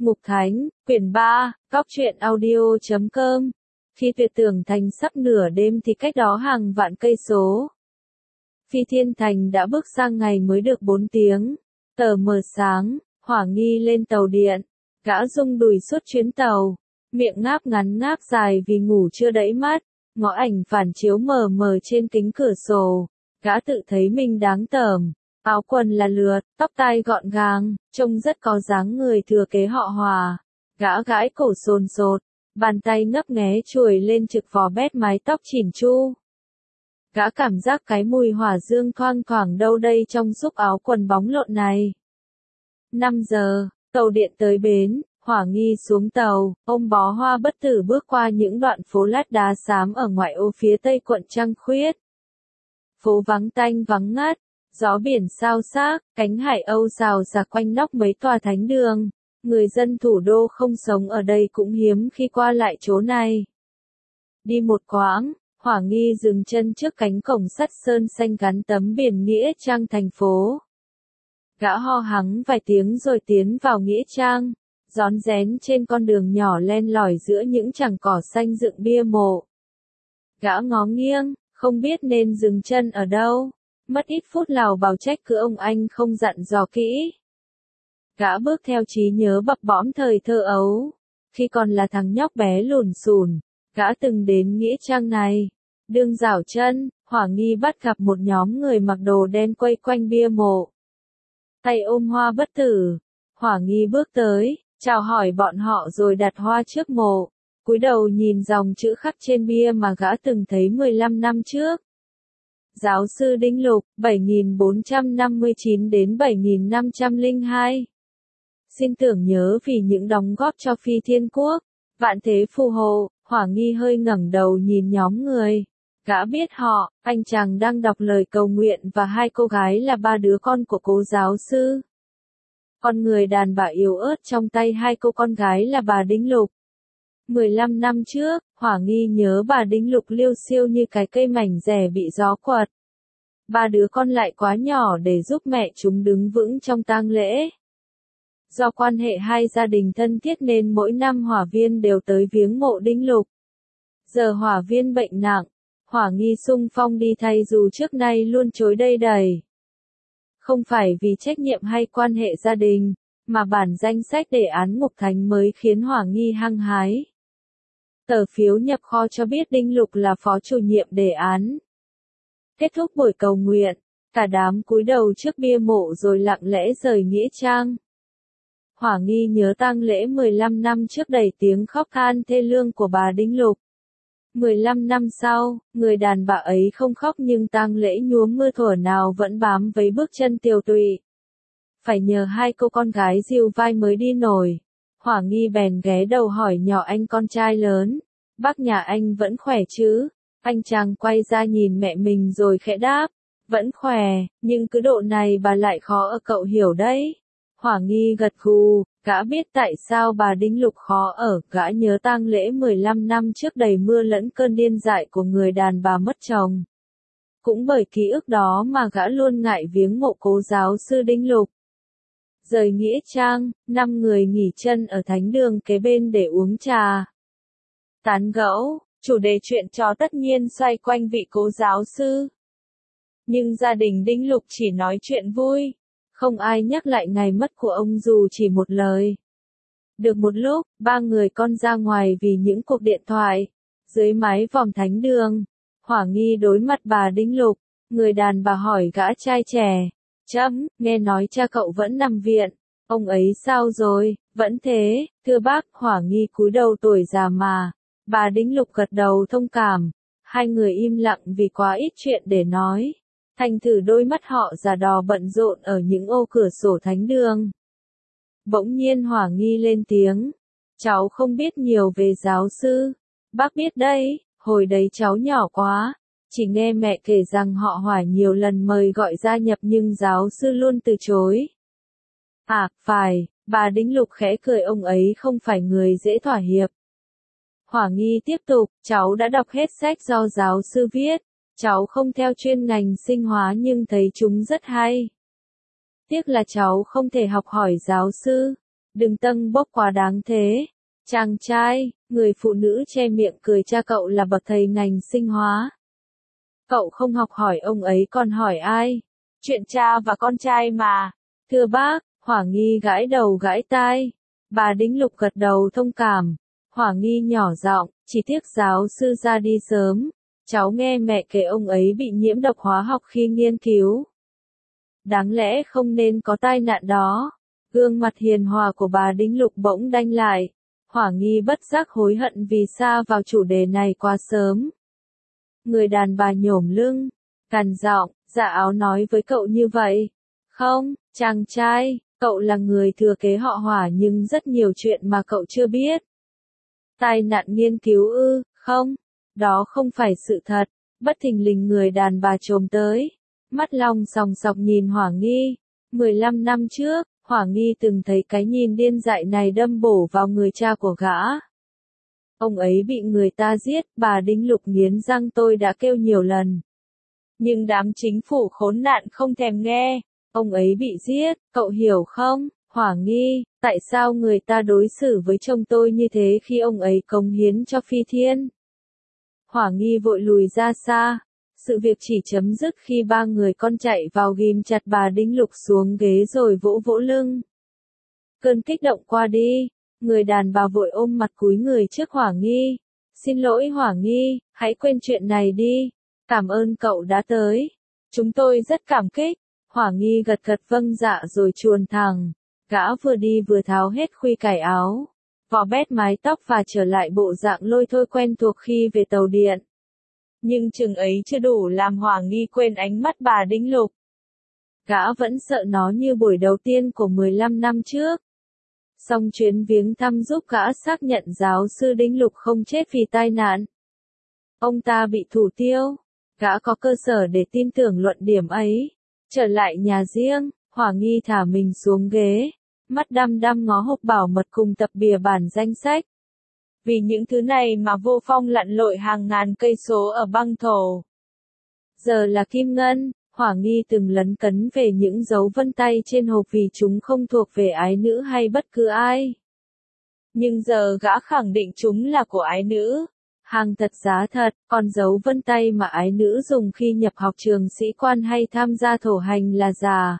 Mục Thánh, quyển 3, Góc truyện audio.com. Khi Tuyệt Tưởng Thành sắp nửa đêm thì cách đó hàng vạn cây số. Phi Thiên Thành đã bước sang ngày mới được 4 tiếng. Tờ mờ sáng, Hỏa Nghi lên tàu điện. Gã rung đùi suốt chuyến tàu. Miệng ngáp ngắn ngáp dài vì ngủ chưa đẫy mắt. Ngó ảnh phản chiếu mờ mờ trên kính cửa sổ. Gã tự thấy mình đáng tởm. Áo quần là lượt, tóc tai gọn gàng, trông rất có dáng người thừa kế họ Hòa. Gã gãi cổ sồn sột, bàn tay ngấp nghé chuồi lên trực vò bét mái tóc chỉn chu. Gã cảm giác cái mùi hỏa dương thoang thoảng đâu đây trong xúc áo quần bóng lộn này. 5 giờ, tàu điện tới bến, Hỏa Nghi xuống tàu, ôm bó hoa bất tử bước qua những đoạn phố lát đá xám ở ngoại ô phía tây quận Trăng Khuyết. Phố vắng tanh vắng ngắt. Gió biển xao xác, cánh hải âu xào xạc quanh nóc mấy tòa thánh đường. Người dân thủ đô không sống ở đây cũng hiếm khi qua lại chỗ này. Đi một quãng, Hỏa Nghi dừng chân trước cánh cổng sắt sơn xanh gắn tấm biển Nghĩa Trang thành phố. Gã ho hắng vài tiếng rồi tiến vào Nghĩa Trang, rón rén trên con đường nhỏ len lỏi giữa những chảng cỏ xanh dựng bia mộ. Gã ngó nghiêng, không biết nên dừng chân ở đâu. Mất ít phút lào bào trách cứ ông anh không dặn dò kỹ. Gã bước theo trí nhớ bập bõm thời thơ ấu. Khi còn là thằng nhóc bé lùn xùn, gã từng đến Nghĩa Trang này. Đương dảo chân, Hỏa Nghi bắt gặp một nhóm người mặc đồ đen quay quanh bia mộ. Tay ôm hoa bất tử. Hỏa Nghi bước tới, chào hỏi bọn họ rồi đặt hoa trước mộ. Cúi đầu nhìn dòng chữ khắc trên bia mà gã từng thấy 15 năm trước. Giáo sư Đinh Lục, 7459 đến 7502. Xin tưởng nhớ vì những đóng góp cho Phi Thiên Quốc. Vạn thế phù hộ. Hỏa Nghi hơi ngẩng đầu nhìn nhóm người. Gã biết họ, anh chàng đang đọc lời cầu nguyện và hai cô gái là ba đứa con của cố giáo sư. Con người đàn bà yếu ớt trong tay hai cô con gái là bà Đinh Lục. 15 năm trước, Hỏa Nghi nhớ bà Đinh Lục liêu xiêu như cái cây mảnh rẻ bị gió quật. Ba đứa con lại quá nhỏ để giúp mẹ chúng đứng vững trong tang lễ. Do quan hệ hai gia đình thân thiết nên mỗi năm Hỏa Viên đều tới viếng mộ Đinh Lục. Giờ Hỏa Viên bệnh nặng, Hỏa Nghi xung phong đi thay dù trước nay luôn chối đây đầy. Không phải vì trách nhiệm hay quan hệ gia đình, mà bản danh sách đề án Mục Thánh mới khiến Hỏa Nghi hăng hái. Tờ phiếu nhập kho cho biết Đinh Lục là phó chủ nhiệm đề án. Kết thúc buổi cầu nguyện, cả đám cúi đầu trước bia mộ rồi lặng lẽ rời Nghĩa Trang. Hỏa Nghi nhớ tang lễ 15 năm trước đầy tiếng khóc than thê lương của bà Đinh Lục. 15 năm sau, người đàn bà ấy không khóc nhưng tang lễ nhuốm mưa thuở nào vẫn bám vấy bước chân tiều tụy. Phải nhờ hai cô con gái dìu vai mới đi nổi. Hỏa Nghi bèn ghé đầu hỏi nhỏ anh con trai lớn. Bác nhà anh vẫn khỏe chứ? Anh chàng quay ra nhìn mẹ mình rồi khẽ đáp. Vẫn khỏe, nhưng cứ độ này bà lại khó ở cậu hiểu đấy. Hỏa Nghi gật gù, gã biết tại sao bà Đinh Lục khó ở, gã nhớ tang lễ 15 năm trước đầy mưa lẫn cơn điên dại của người đàn bà mất chồng. Cũng bởi ký ức đó mà gã luôn ngại viếng mộ cố giáo sư Đinh Lục. Rời Nghĩa Trang, 5 người nghỉ chân ở thánh đường kế bên để uống trà. Tán gẫu, chủ đề chuyện trò tất nhiên xoay quanh vị cố giáo sư. Nhưng gia đình Đinh Lục chỉ nói chuyện vui. Không ai nhắc lại ngày mất của ông dù chỉ một lời. Được một lúc, ba người con ra ngoài vì những cuộc điện thoại. Dưới mái vòm thánh đường, Hỏa Nghi đối mặt bà Đinh Lục. Người đàn bà hỏi gã trai trẻ. Nghe nói cha cậu vẫn nằm viện. Ông ấy sao rồi? Vẫn thế, thưa bác. Hỏa Nghi cúi đầu tuổi già mà. Bà Đinh Lục gật đầu thông cảm. Hai người im lặng vì quá ít chuyện để nói. Thành thử đôi mắt họ già đò bận rộn ở những ô cửa sổ thánh đường. Bỗng nhiên Hỏa Nghi lên tiếng. Cháu không biết nhiều về giáo sư. Bác biết đấy, hồi đấy cháu nhỏ quá. Chỉ nghe mẹ kể rằng họ Hỏa nhiều lần mời gọi gia nhập nhưng giáo sư luôn từ chối. À, phải, bà Đinh Lục khẽ cười ông ấy không phải người dễ thỏa hiệp. Hỏa Nghi tiếp tục, cháu đã đọc hết sách do giáo sư viết. Cháu không theo chuyên ngành sinh hóa nhưng thấy chúng rất hay. Tiếc là cháu không thể học hỏi giáo sư. Đừng tâng bốc quá đáng thế. Chàng trai, người phụ nữ che miệng cười, cha cậu là bậc thầy ngành sinh hóa. Cậu không học hỏi ông ấy còn hỏi ai? Chuyện cha và con trai mà. Thưa bác, Hỏa Nghi gãi đầu gãi tai. Bà Đĩnh Lục gật đầu thông cảm. Hỏa Nghi nhỏ giọng, chỉ tiếc giáo sư ra đi sớm. Cháu nghe mẹ kể ông ấy bị nhiễm độc hóa học khi nghiên cứu. Đáng lẽ không nên có tai nạn đó. Gương mặt hiền hòa của bà Đĩnh Lục bỗng đanh lại. Hỏa Nghi bất giác hối hận vì sa vào chủ đề này quá sớm. Người đàn bà nhổm lưng, gằn giọng, dạ áo nói với cậu như vậy. Không, chàng trai, cậu là người thừa kế họ Hỏa nhưng rất nhiều chuyện mà cậu chưa biết. Tai nạn nghiên cứu ư? Không, đó không phải sự thật. Bất thình lình người đàn bà chồm tới, mắt long sòng sọc nhìn Hỏa Nghi. 15 năm trước, Hỏa Nghi từng thấy cái nhìn điên dại này đâm bổ vào người cha của gã. Ông ấy bị người ta giết, bà Đĩnh Lục nghiến răng, tôi đã kêu nhiều lần. Nhưng đám chính phủ khốn nạn không thèm nghe. Ông ấy bị giết, cậu hiểu không, Hỏa Nghi, tại sao người ta đối xử với chồng tôi như thế khi ông ấy cống hiến cho Phi Thiên? Hỏa Nghi vội lùi ra xa. Sự việc chỉ chấm dứt khi ba người con chạy vào ghim chặt bà Đĩnh Lục xuống ghế rồi vỗ vỗ lưng. Cơn kích động qua đi, người đàn bà vội ôm mặt cúi người trước Hỏa Nghi. Xin lỗi Hỏa Nghi, hãy quên chuyện này đi. Cảm ơn cậu đã tới. Chúng tôi rất cảm kích. Hỏa Nghi gật gật vâng dạ rồi chuồn thẳng. Gã vừa đi vừa tháo hết khuy cải áo, vò bét mái tóc và trở lại bộ dạng lôi thôi quen thuộc khi về tàu điện. Nhưng chừng ấy chưa đủ làm Hỏa Nghi quên ánh mắt bà Đĩnh Lục. Gã vẫn sợ nó như buổi đầu tiên của 15 năm trước. Xong chuyến viếng thăm giúp gã xác nhận giáo sư Đĩnh Lục không chết vì tai nạn. Ông ta bị thủ tiêu. Gã có cơ sở để tin tưởng luận điểm ấy. Trở lại nhà riêng, Hỏa Nghi thả mình xuống ghế, mắt đăm đăm ngó hộp bảo mật cùng tập bìa bản danh sách. Vì những thứ này mà Vô Phong lặn lội hàng ngàn cây số ở băng thổ. Giờ là kim ngân, Hỏa Nghi từng lấn cấn về những dấu vân tay trên hộp vì chúng không thuộc về ái nữ hay bất cứ ai. Nhưng giờ gã khẳng định chúng là của ái nữ. Hàng thật giá thật, còn dấu vân tay mà ái nữ dùng khi nhập học trường sĩ quan hay tham gia thổ hành là giả.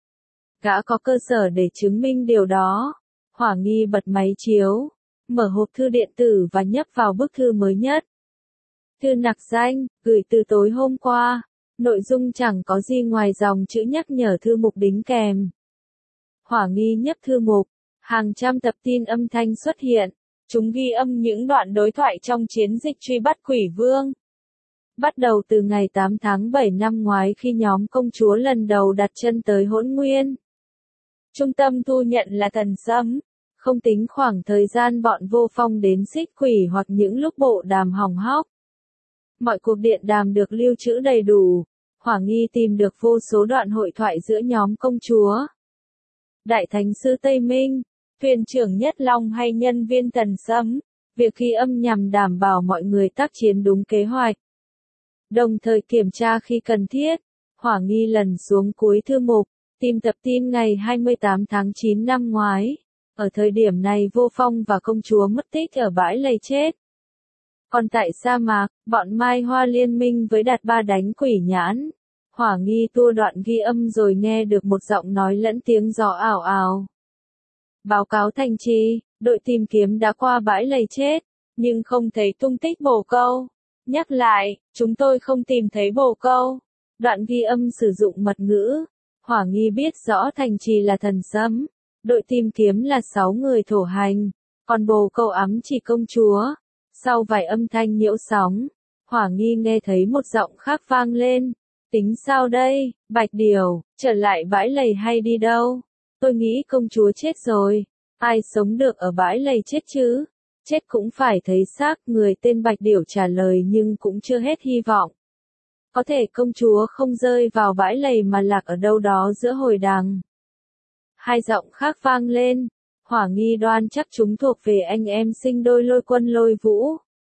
Gã có cơ sở để chứng minh điều đó. Hỏa Nghi bật máy chiếu, mở hộp thư điện tử và nhấp vào bức thư mới nhất. Thư nặc danh, gửi từ tối hôm qua. Nội dung chẳng có gì ngoài dòng chữ nhắc nhở thư mục đính kèm. Hỏa Nghi nhấp thư mục, hàng trăm tập tin âm thanh xuất hiện. Chúng ghi âm những đoạn đối thoại trong chiến dịch truy bắt Quỷ Vương. Bắt đầu từ ngày 8 tháng 7 năm ngoái khi nhóm công chúa lần đầu đặt chân tới Hỗn Nguyên. Trung tâm thu nhận là Thần Sấm. Không tính khoảng thời gian bọn Vô Phong đến Xích Quỷ hoặc những lúc bộ đàm hỏng hóc. Mọi cuộc điện đàm được lưu trữ đầy đủ. Hỏa Nghi tìm được vô số đoạn hội thoại giữa nhóm công chúa. Đại Thánh Sư Tây Minh, thuyền trưởng Nhất Long hay nhân viên Thần Sấm, việc ghi âm nhằm đảm bảo mọi người tác chiến đúng kế hoạch. Đồng thời kiểm tra khi cần thiết. Hỏa Nghi lần xuống cuối thư mục, tìm tập tin ngày 28 tháng 9 năm ngoái. Ở thời điểm này Vô Phong và công chúa mất tích ở bãi lầy chết. Còn tại sa mạc, bọn Mai Hoa liên minh với Đạt Ba đánh Quỷ Nhãn. Hỏa Nghi tua đoạn ghi âm rồi nghe được một giọng nói lẫn tiếng gió ảo ảo. Báo cáo thành trì, đội tìm kiếm đã qua bãi lầy chết, nhưng không thấy tung tích bồ câu. Nhắc lại, chúng tôi không tìm thấy bồ câu. Đoạn ghi âm sử dụng mật ngữ. Hỏa Nghi biết rõ thành trì là Thần Sấm. Đội tìm kiếm là 6 người thổ hành, còn bồ câu ấm chỉ công chúa. Sau vài âm thanh nhiễu sóng, Hỏa Nghi nghe thấy một giọng khác vang lên. Tính sao đây, Bạch Điểu, trở lại bãi lầy hay đi đâu? Tôi nghĩ công chúa chết rồi. Ai sống được ở bãi lầy chết chứ? Chết cũng phải thấy xác, người tên Bạch Điểu trả lời nhưng cũng chưa hết hy vọng. Có thể công chúa không rơi vào bãi lầy mà lạc ở đâu đó giữa hồi đằng. Hai giọng khác vang lên. Hỏa Nghi đoan chắc chúng thuộc về anh em sinh đôi Lôi Quân Lôi Vũ.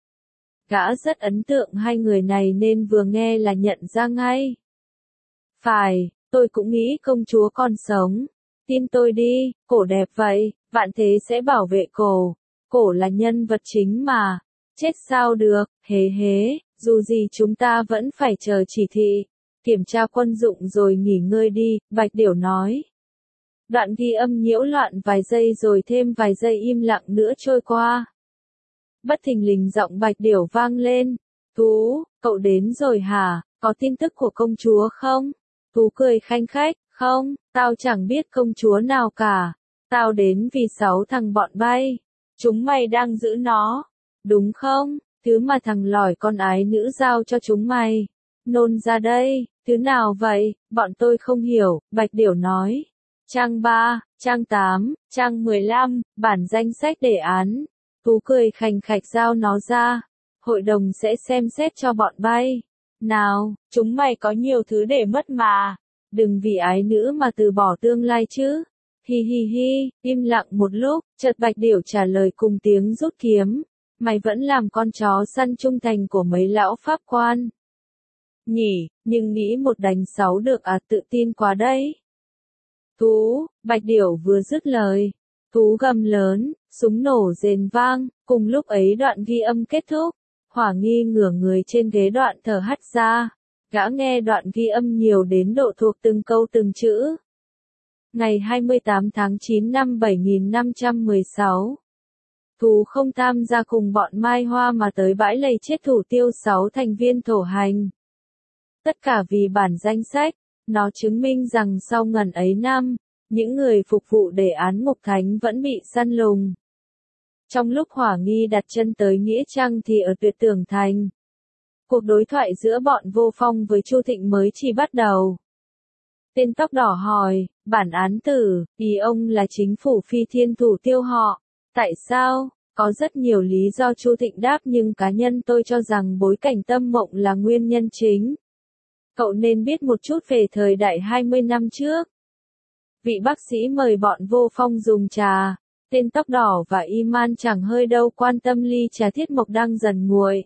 Gã rất ấn tượng hai người này nên vừa nghe là nhận ra ngay. Phải, tôi cũng nghĩ công chúa còn sống. Tin tôi đi, cổ đẹp vậy, vạn thế sẽ bảo vệ cổ. Cổ là nhân vật chính mà. Chết sao được, hế hế, dù gì chúng ta vẫn phải chờ chỉ thị. Kiểm tra quân dụng rồi nghỉ ngơi đi, Bạch Điểu nói. Đoạn ghi âm nhiễu loạn vài giây rồi thêm vài giây im lặng nữa trôi qua. Bất thình lình giọng Bạch Điểu vang lên. Tú, cậu đến rồi hả, có tin tức của công chúa không? Tú cười khanh khách, không, tao chẳng biết công chúa nào cả. Tao đến vì 6 thằng bọn bay. Chúng mày đang giữ nó, đúng không? Thứ mà thằng lỏi con ái nữ giao cho chúng mày. Nôn ra đây, thứ nào vậy? Bọn tôi không hiểu, Bạch Điểu nói. Trang 3, trang 8, trang 15, bản danh sách đề án. Tú cười khành khạch giao nó ra. Hội đồng sẽ xem xét cho bọn bay. Nào, chúng mày có nhiều thứ để mất mà. Đừng vì ái nữ mà từ bỏ tương lai chứ. Hi hi hi, im lặng một lúc, chợt Bạch Điểu trả lời cùng tiếng rút kiếm. Mày vẫn làm con chó săn trung thành của mấy lão pháp quan. Nhỉ, nhưng nghĩ một đánh 6 được à, tự tin quá đấy. Tú, Bạch Điểu vừa dứt lời. Tú gầm lớn, súng nổ rền vang, cùng lúc ấy đoạn ghi âm kết thúc. Hỏa Nghi ngửa người trên ghế đoạn thở hắt ra. Gã nghe đoạn ghi âm nhiều đến độ thuộc từng câu từng chữ. Ngày 28 tháng 9 năm 7516. Tú không tham gia cùng bọn Mai Hoa mà tới bãi lầy chết thủ tiêu 6 thành viên thổ hành. Tất cả vì bản danh sách, nó chứng minh rằng sau ngần ấy năm, những người phục vụ đề án Ngục Thánh vẫn bị săn lùng. Trong lúc Hỏa Nghi đặt chân tới Nghĩa Trang thì ở Tuyệt Tưởng Thành, cuộc đối thoại giữa bọn Vô Phong với Chu Thịnh mới chỉ bắt đầu. Tên tóc đỏ hỏi, bản án tử, ý ông là chính phủ Phi Thiên thủ tiêu họ. Tại sao? Có rất nhiều lý do, Chu Thịnh đáp, nhưng cá nhân tôi cho rằng bối cảnh Tâm Mộng là nguyên nhân chính. Cậu nên biết một chút về thời đại 20 năm trước. Vị bác sĩ mời bọn Vô Phong dùng trà. Tên tóc đỏ và Iman chẳng hơi đâu quan tâm ly trà Thiết Mộc đang dần nguội.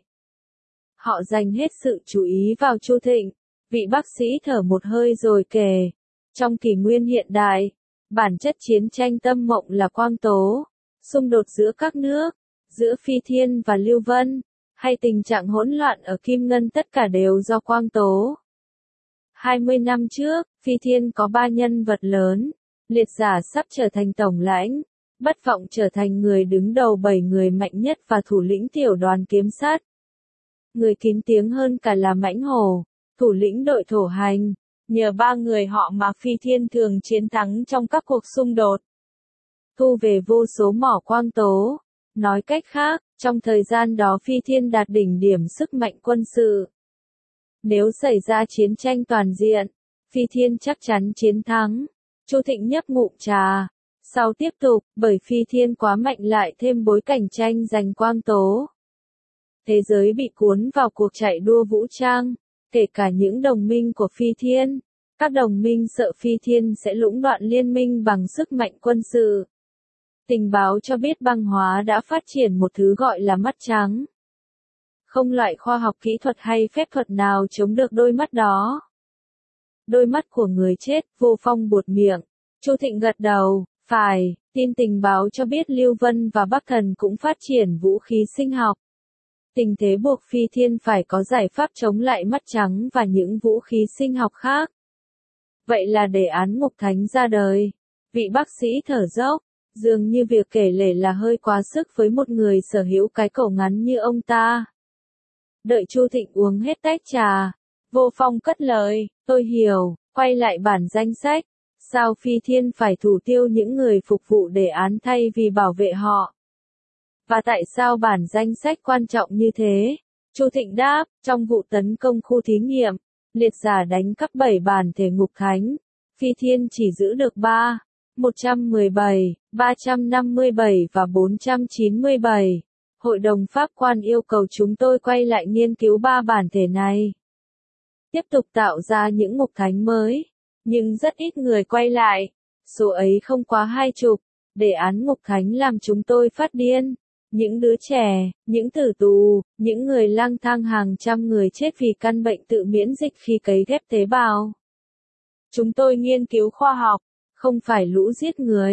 Họ dành hết sự chú ý vào Chu Thịnh. Vị bác sĩ thở một hơi rồi kể. Trong kỷ nguyên hiện đại, bản chất chiến tranh Tâm Mộng là quang tố. Xung đột giữa các nước, giữa Phi Thiên và Lưu Vân, hay tình trạng hỗn loạn ở Kim Ngân, tất cả đều do quang tố. 20 năm trước, Phi Thiên có 3 nhân vật lớn. Liệt Giả sắp trở thành tổng lãnh, Bất Vọng trở thành người đứng đầu 7 người mạnh nhất và thủ lĩnh tiểu đoàn kiếm sát. Người kín tiếng hơn cả là Mãnh Hổ, thủ lĩnh đội thổ hành. Nhờ 3 người họ mà Phi Thiên thường chiến thắng trong các cuộc xung đột, thu về vô số mỏ quang tố. Nói cách khác, trong thời gian đó Phi Thiên đạt đỉnh điểm sức mạnh quân sự. Nếu xảy ra chiến tranh toàn diện, Phi Thiên chắc chắn chiến thắng. Chu Thịnh nhấp ngụm trà. Sau tiếp tục, bởi Phi Thiên quá mạnh lại thêm bối cảnh tranh giành quang tố. Thế giới bị cuốn vào cuộc chạy đua vũ trang, kể cả những đồng minh của Phi Thiên. Các đồng minh sợ Phi Thiên sẽ lũng đoạn liên minh bằng sức mạnh quân sự. Tình báo cho biết băng hóa đã phát triển một thứ gọi là mắt trắng. Không loại khoa học kỹ thuật hay phép thuật nào chống được đôi mắt đó. Đôi mắt của người chết, Vô Phong buột miệng. Chu Thịnh gật đầu, phải, tin tình báo cho biết Lưu Vân và Bắc Thần cũng phát triển vũ khí sinh học. Tình thế buộc Phi Thiên phải có giải pháp chống lại mắt trắng và những vũ khí sinh học khác. Vậy là đề án Ngục Thánh ra đời. Vị bác sĩ thở dốc, dường như việc kể lể là hơi quá sức với một người sở hữu cái cổ ngắn như ông ta. Đợi Chu Thịnh uống hết tách trà, Vô Phong cất lời, tôi hiểu, quay lại bản danh sách. Sao Phi Thiên phải thủ tiêu những người phục vụ đề án thay vì bảo vệ họ? Và tại sao bản danh sách quan trọng như thế? Chu Thịnh đáp, trong vụ tấn công khu thí nghiệm, Liệt Giả đánh cắp 7 bản thể Ngục Thánh. Phi Thiên chỉ giữ được 3, 117, 357 và 497. Hội đồng pháp quan yêu cầu chúng tôi quay lại nghiên cứu 3 bản thể này. Tiếp tục tạo ra những Ngục Thánh mới. Nhưng rất ít người quay lại. Số ấy không quá 20. Đề án Ngục Thánh làm chúng tôi phát điên. Những đứa trẻ, những tử tù, những người lang thang, hàng trăm người chết vì căn bệnh tự miễn dịch khi cấy ghép tế bào. Chúng tôi nghiên cứu khoa học, không phải lũ giết người.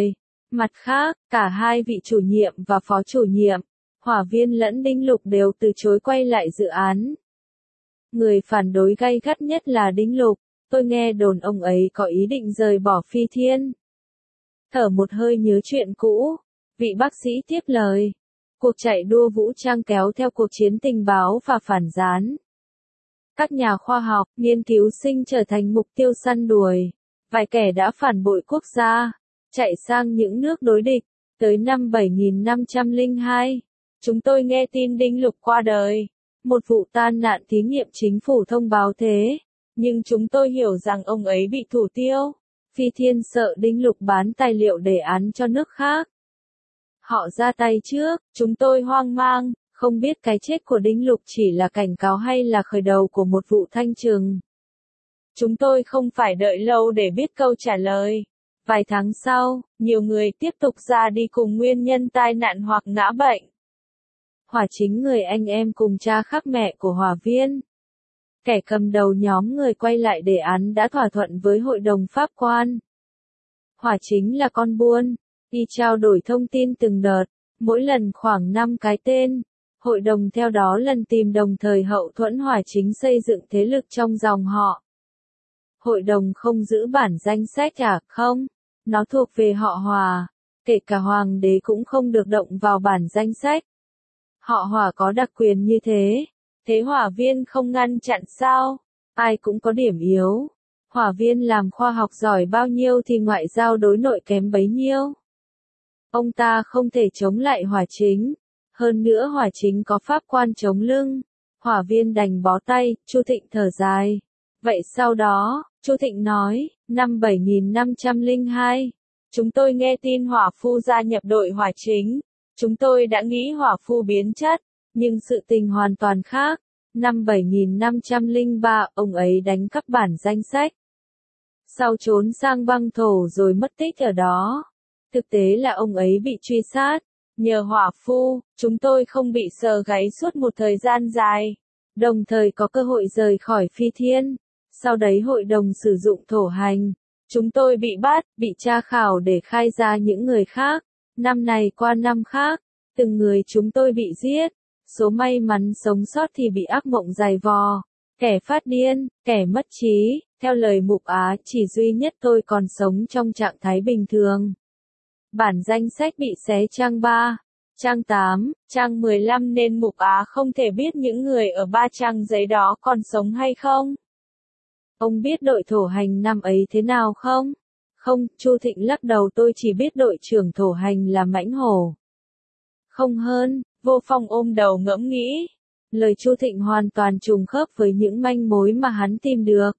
Mặt khác, cả hai vị chủ nhiệm và phó chủ nhiệm, Hỏa Viên lẫn Đinh Lục đều từ chối quay lại dự án. Người phản đối gay gắt nhất là Đinh Lục, tôi nghe đồn ông ấy có ý định rời bỏ Phi Thiên. Thở một hơi nhớ chuyện cũ, vị bác sĩ tiếp lời. Cuộc chạy đua vũ trang kéo theo cuộc chiến tình báo và phản gián. Các nhà khoa học, nghiên cứu sinh trở thành mục tiêu săn đuổi. Vài kẻ đã phản bội quốc gia, chạy sang những nước đối địch. Tới năm 7502, chúng tôi nghe tin Đinh Lục qua đời. Một vụ tai nạn thí nghiệm chính phủ thông báo thế. Nhưng chúng tôi hiểu rằng ông ấy bị thủ tiêu. Phi Thiên sợ Đinh Lục bán tài liệu đề án cho nước khác. Họ ra tay trước, chúng tôi hoang mang, không biết cái chết của Đinh Lục chỉ là cảnh cáo hay là khởi đầu của một vụ thanh trừng. Chúng tôi không phải đợi lâu để biết câu trả lời. Vài tháng sau, nhiều người tiếp tục ra đi cùng nguyên nhân tai nạn hoặc ngã bệnh. Hỏa Chính người anh em cùng cha khác mẹ của Hỏa Viên. Kẻ cầm đầu nhóm người quay lại đề án đã thỏa thuận với hội đồng pháp quan. Hỏa Chính là con buôn, y trao đổi thông tin từng đợt, mỗi lần khoảng 5 cái tên. Hội đồng theo đó lần tìm đồng thời hậu thuẫn Hỏa Chính xây dựng thế lực trong dòng họ. Hội đồng không giữ bản danh sách à? Không, nó thuộc về họ Hỏa, kể cả hoàng đế cũng không được động vào bản danh sách. Họ Hỏa có đặc quyền như thế. Thế Hỏa Viên không ngăn chặn sao? Ai cũng có điểm yếu. Hỏa Viên làm khoa học giỏi bao nhiêu thì ngoại giao đối nội kém bấy nhiêu. Ông ta không thể chống lại Hỏa Chính. Hơn nữa Hỏa Chính có pháp quan chống lưng. Hỏa Viên đành bó tay, Chu Thịnh thở dài. Vậy sau đó, Chu Thịnh nói, năm 7502, chúng tôi nghe tin Hỏa Phu gia nhập đội Hỏa Chính. Chúng tôi đã nghĩ Hỏa Phu biến chất, nhưng sự tình hoàn toàn khác. Năm 7503, ông ấy đánh cắp bản danh sách. Sau trốn sang băng thổ rồi mất tích ở đó. Thực tế là ông ấy bị truy sát. Nhờ Hỏa Phu, chúng tôi không bị sờ gáy suốt một thời gian dài. Đồng thời có cơ hội rời khỏi Phi Thiên. Sau đấy hội đồng sử dụng thổ hành. Chúng tôi bị bắt, bị tra khảo để khai ra những người khác. Năm này qua năm khác, từng người chúng tôi bị giết. Số may mắn sống sót thì bị ác mộng dày vò. Kẻ phát điên, kẻ mất trí. Theo lời Mục Á, chỉ duy nhất tôi còn sống trong trạng thái bình thường. Bản danh sách bị xé trang 3, trang 8, trang 15 nên Mục Á không thể biết những người ở 3 trang giấy đó còn sống hay không. Ông biết đội thổ hành năm ấy thế nào không? Không, Chu Thịnh lắc đầu, tôi chỉ biết đội trưởng thổ hành là Mãnh Hổ. Không hơn, Vô Phong ôm đầu ngẫm nghĩ. Lời Chu Thịnh hoàn toàn trùng khớp với những manh mối mà hắn tìm được.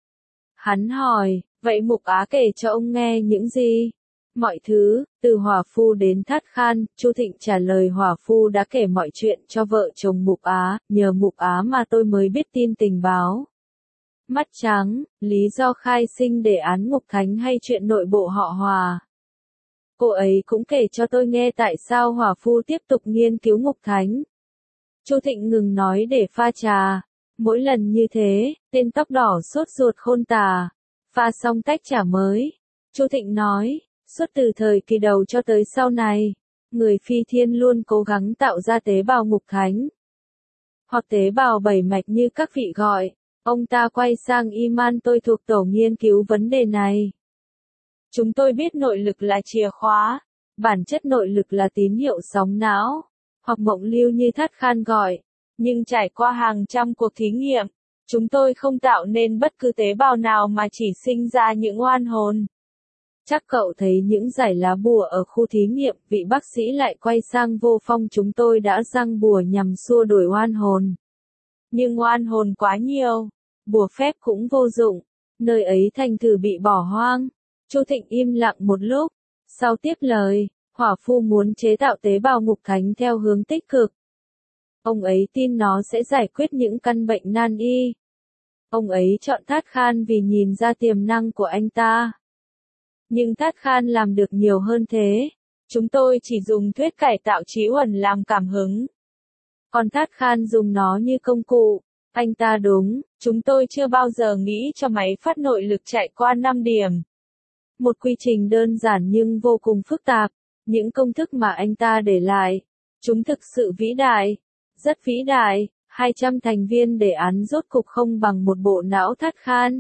Hắn hỏi, vậy Mục Á kể cho ông nghe những gì? Mọi thứ, từ Hỏa Phu đến Thát Khan, Chu Thịnh trả lời Hỏa Phu đã kể mọi chuyện cho vợ chồng Mục Á, nhờ Mục Á mà tôi mới biết tin tình báo. Mắt trắng, lý do khai sinh đề án Ngục Thánh hay chuyện nội bộ họ Hỏa. Cô ấy cũng kể cho tôi nghe tại sao Hỏa Phu tiếp tục nghiên cứu Ngục Thánh. Chu Thịnh ngừng nói để pha trà. Mỗi lần như thế, tên tóc đỏ sốt ruột khôn tả. Pha xong tách trà mới. Chu Thịnh nói, suốt từ thời kỳ đầu cho tới sau này, người Phi Thiên luôn cố gắng tạo ra tế bào Ngục Thánh. Hoặc tế bào bảy mạch như các vị gọi. Ông ta quay sang Iman, tôi thuộc tổ nghiên cứu vấn đề này. Chúng tôi biết nội lực là chìa khóa. Bản chất nội lực là tín hiệu sóng não. Hoặc mộng lưu như Thát Khan gọi. Nhưng trải qua hàng trăm cuộc thí nghiệm, chúng tôi không tạo nên bất cứ tế bào nào mà chỉ sinh ra những oan hồn. Chắc cậu thấy những giải lá bùa ở khu thí nghiệm, vị bác sĩ lại quay sang Vô Phong, chúng tôi đã răng bùa nhằm xua đuổi oan hồn. Nhưng oan hồn quá nhiều, bùa phép cũng vô dụng, nơi ấy thành thử bị bỏ hoang. Chu Thịnh im lặng một lúc, sau tiếp lời, Hỏa Phu muốn chế tạo tế bào Ngục Thánh theo hướng tích cực. Ông ấy tin nó sẽ giải quyết những căn bệnh nan y. Ông ấy chọn Thát Khan vì nhìn ra tiềm năng của anh ta. Nhưng Thát Khan làm được nhiều hơn thế. Chúng tôi chỉ dùng thuyết cải tạo trí uẩn làm cảm hứng. Còn Thát Khan dùng nó như công cụ. Anh ta đúng, chúng tôi chưa bao giờ nghĩ cho máy phát nội lực chạy qua 5 điểm. Một quy trình đơn giản nhưng vô cùng phức tạp. Những công thức mà anh ta để lại, chúng thực sự vĩ đại, rất vĩ đại. 200 thành viên đề án rốt cục không bằng một bộ não thắt khan.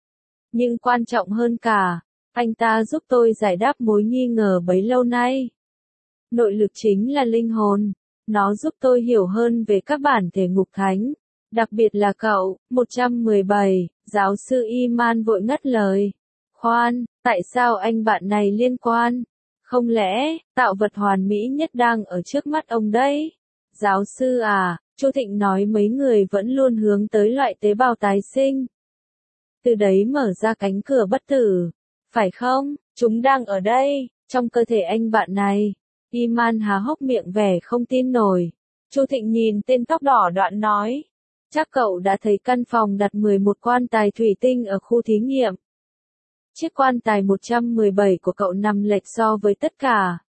Nhưng quan trọng hơn cả, anh ta giúp tôi giải đáp mối nghi ngờ bấy lâu nay. Nội lực chính là linh hồn. Nó giúp tôi hiểu hơn về các bản thể ngục thánh. Đặc biệt là cậu, 117, giáo sư Iman vội ngắt lời. Khoan, tại sao anh bạn này liên quan? Không lẽ, tạo vật hoàn mỹ nhất đang ở trước mắt ông đấy? Giáo sư à, Chu Thịnh nói mấy người vẫn luôn hướng tới loại tế bào tái sinh. Từ đấy mở ra cánh cửa bất tử. Phải không? Chúng đang ở đây, trong cơ thể anh bạn này. Iman há hốc miệng vẻ không tin nổi. Chu Thịnh nhìn tên tóc đỏ đoạn nói. Chắc cậu đã thấy căn phòng đặt 11 quan tài thủy tinh ở khu thí nghiệm. Chiếc quan tài 117 của cậu nằm lệch so với tất cả.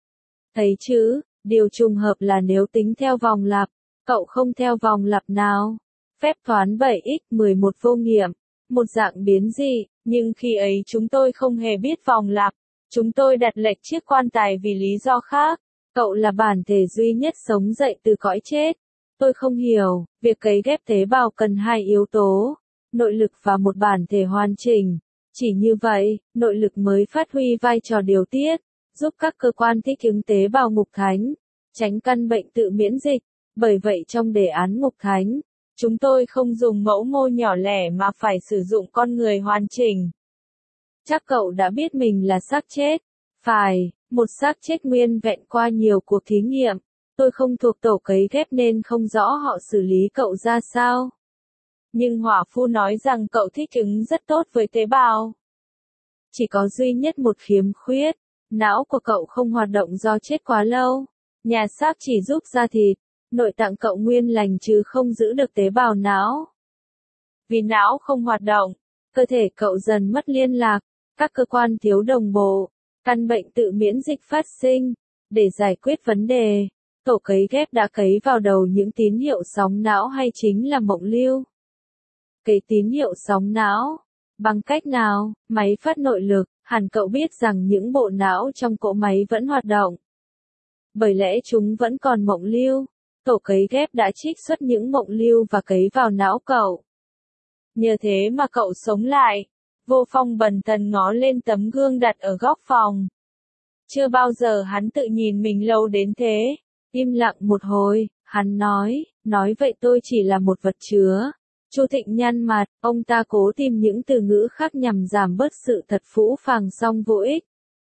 Thấy chứ, điều trùng hợp là nếu tính theo vòng lặp, cậu không theo vòng lặp nào. Phép toán 7x11 vô nghiệm, một dạng biến dị, nhưng khi ấy chúng tôi không hề biết vòng lặp. Chúng tôi đặt lệch chiếc quan tài vì lý do khác. Cậu là bản thể duy nhất sống dậy từ cõi chết. Tôi không hiểu, việc cấy ghép tế bào cần hai yếu tố, nội lực và một bản thể hoàn chỉnh. Chỉ như vậy, nội lực mới phát huy vai trò điều tiết, giúp các cơ quan thích ứng tế bào ngục thánh, tránh căn bệnh tự miễn dịch. Bởi vậy trong đề án ngục thánh, chúng tôi không dùng mẫu mô nhỏ lẻ mà phải sử dụng con người hoàn chỉnh. Chắc cậu đã biết mình là xác chết. Phải, một xác chết nguyên vẹn qua nhiều cuộc thí nghiệm. Tôi không thuộc tổ cấy ghép nên không rõ họ xử lý cậu ra sao. Nhưng hỏa phu nói rằng cậu thích ứng rất tốt với tế bào. Chỉ có duy nhất một khiếm khuyết, não của cậu không hoạt động do chết quá lâu. Nhà xác chỉ giúp da thịt, nội tạng cậu nguyên lành chứ không giữ được tế bào não. Vì não không hoạt động, cơ thể cậu dần mất liên lạc, các cơ quan thiếu đồng bộ, căn bệnh tự miễn dịch phát sinh. Để giải quyết vấn đề, tổ cấy ghép đã cấy vào đầu những tín hiệu sóng não hay chính là mộng lưu. Cấy tín hiệu sóng não. Bằng cách nào? Máy phát nội lực, hẳn cậu biết rằng những bộ não trong cỗ máy vẫn hoạt động. Bởi lẽ chúng vẫn còn mộng lưu. Tổ cấy ghép đã trích xuất những mộng lưu và cấy vào não cậu. Nhờ thế mà cậu sống lại. Vô Phong bần thần ngó lên tấm gương đặt ở góc phòng. Chưa bao giờ hắn tự nhìn mình lâu đến thế. Im lặng một hồi, hắn nói vậy tôi chỉ là một vật chứa. Chu Thịnh nhăn mặt, ông ta cố tìm những từ ngữ khác nhằm giảm bớt sự thật phũ phàng song vô ích.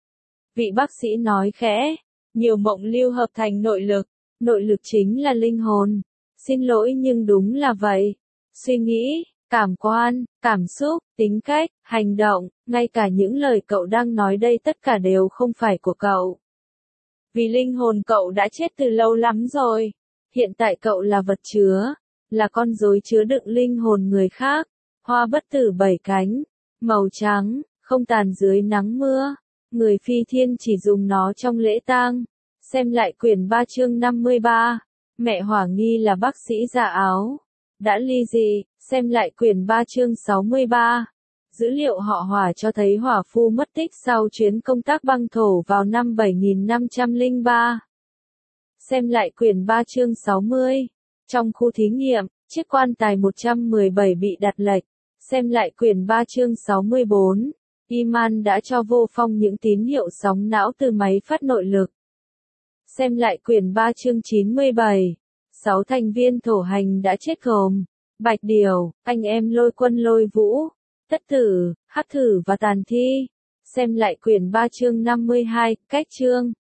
Vị bác sĩ nói khẽ, nhiều mộng lưu hợp thành nội lực chính là linh hồn. Xin lỗi nhưng đúng là vậy. Suy nghĩ, cảm quan, cảm xúc, tính cách, hành động, ngay cả những lời cậu đang nói đây tất cả đều không phải của cậu. Vì linh hồn cậu đã chết từ lâu lắm rồi. Hiện tại cậu là vật chứa, là con rối chứa đựng linh hồn người khác. Hoa bất tử 7 cánh, màu trắng, không tàn dưới nắng mưa. Người phi thiên chỉ dùng nó trong lễ tang. Xem lại quyển 3 chương 53. Mẹ hỏa nghi là bác sĩ da áo. Đã ly dị, xem lại quyển 3 chương 63. Dữ liệu họ Hỏa cho thấy hỏa phu mất tích sau chuyến công tác băng thổ vào năm 7503. Xem lại quyển 3 chương 60. Trong khu thí nghiệm, chiếc quan tài 117 bị đặt lệch. Xem lại quyển 3 chương 64. Iman đã cho Vô Phong những tín hiệu sóng não từ máy phát nội lực. Xem lại quyển 3 chương 97. 6 thành viên thổ hành đã chết gồm Bạch Điều, anh em Lôi Quân Lôi Vũ, Tất Tử, Hắc Thử và Tàn Thi. Xem lại quyển 3 chương 52, cách chương.